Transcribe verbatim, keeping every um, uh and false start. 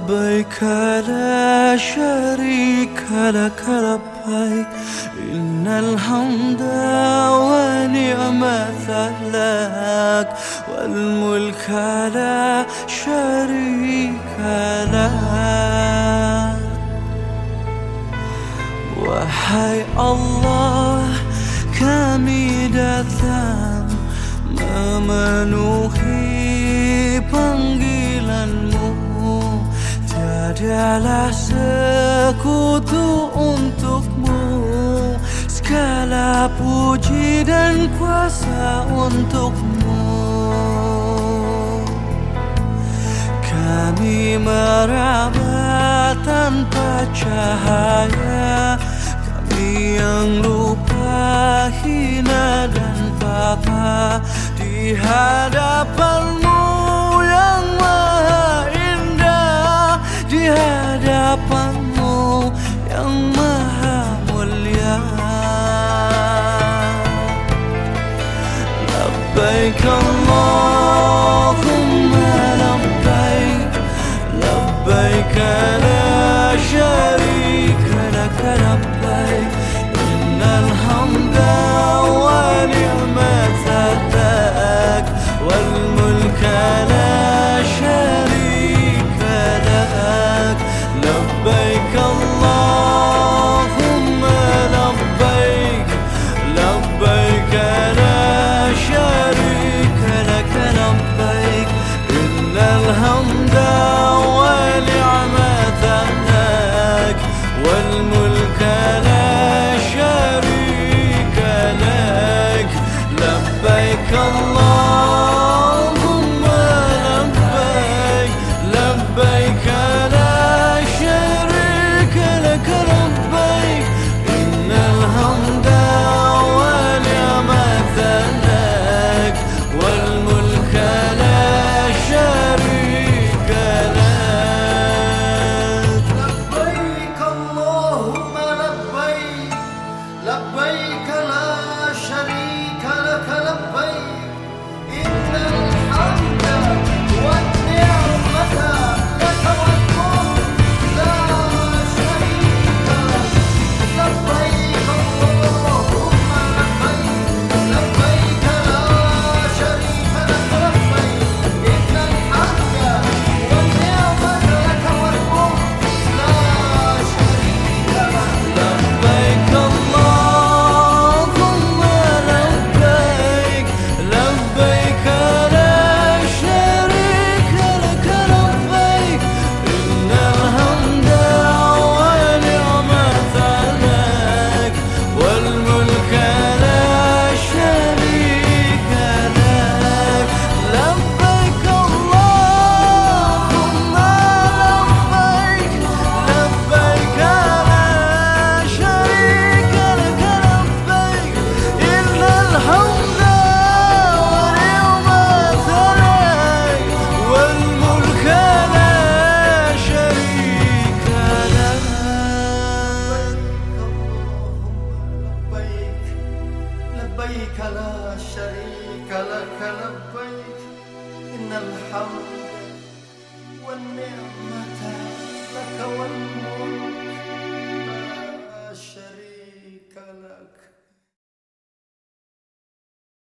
لبيك لا شريك لك لبيك إن الحمد ونعمة لك والملك لا شريك لك. Wahai Allah, kami datang memenuhi panggilan-Mu. Tiadalah sekutu untuk-Mu, segala puji dan kuasa untuk-Mu. Kami meraba tanpa cahaya, kami yang lupa, hina dan papa di hadapan-Mu yang maha indah, di hadapan-Mu yang maha mulia. Labbaik Allahumma labbaik, labbaik la syarika lak labbaik innal hamda wa ni'mata lak wal mulka la syarika lak. Labbaik Allahumma labbaik, labbaik la syarika lak labbaik innal hamda wa ni'mata lak wal mulka la syarika lak. Labbaik Allahumma labbaik, labbaik la syarika lak labbaik innal hamda wa ni'mata lak wal mulka la syarika lak. لبيك اللهم لبيك، لبيك لا شريك لك لبيك إن الحمد والنعمة لك والملك لا شريك لك. لبيك اللهم لبيك، لبيك لا شريك لك لبيك إن الحمد والنعمة لك والملك لا شريك لك. لبيك اللهم لبيك، لبيك لا شريك لك لبيك إن الحمد والنعمة لك والملك لا شريك لك. لبيك اللهم لبيك، لبيك لا شريك لك لبيك إن الحمد والنعمة لك والملك لا شريك لك. لبيك، لبيك لا شريك لك لبيك إن الحمد والنعمة لك والملك لا شريك لك.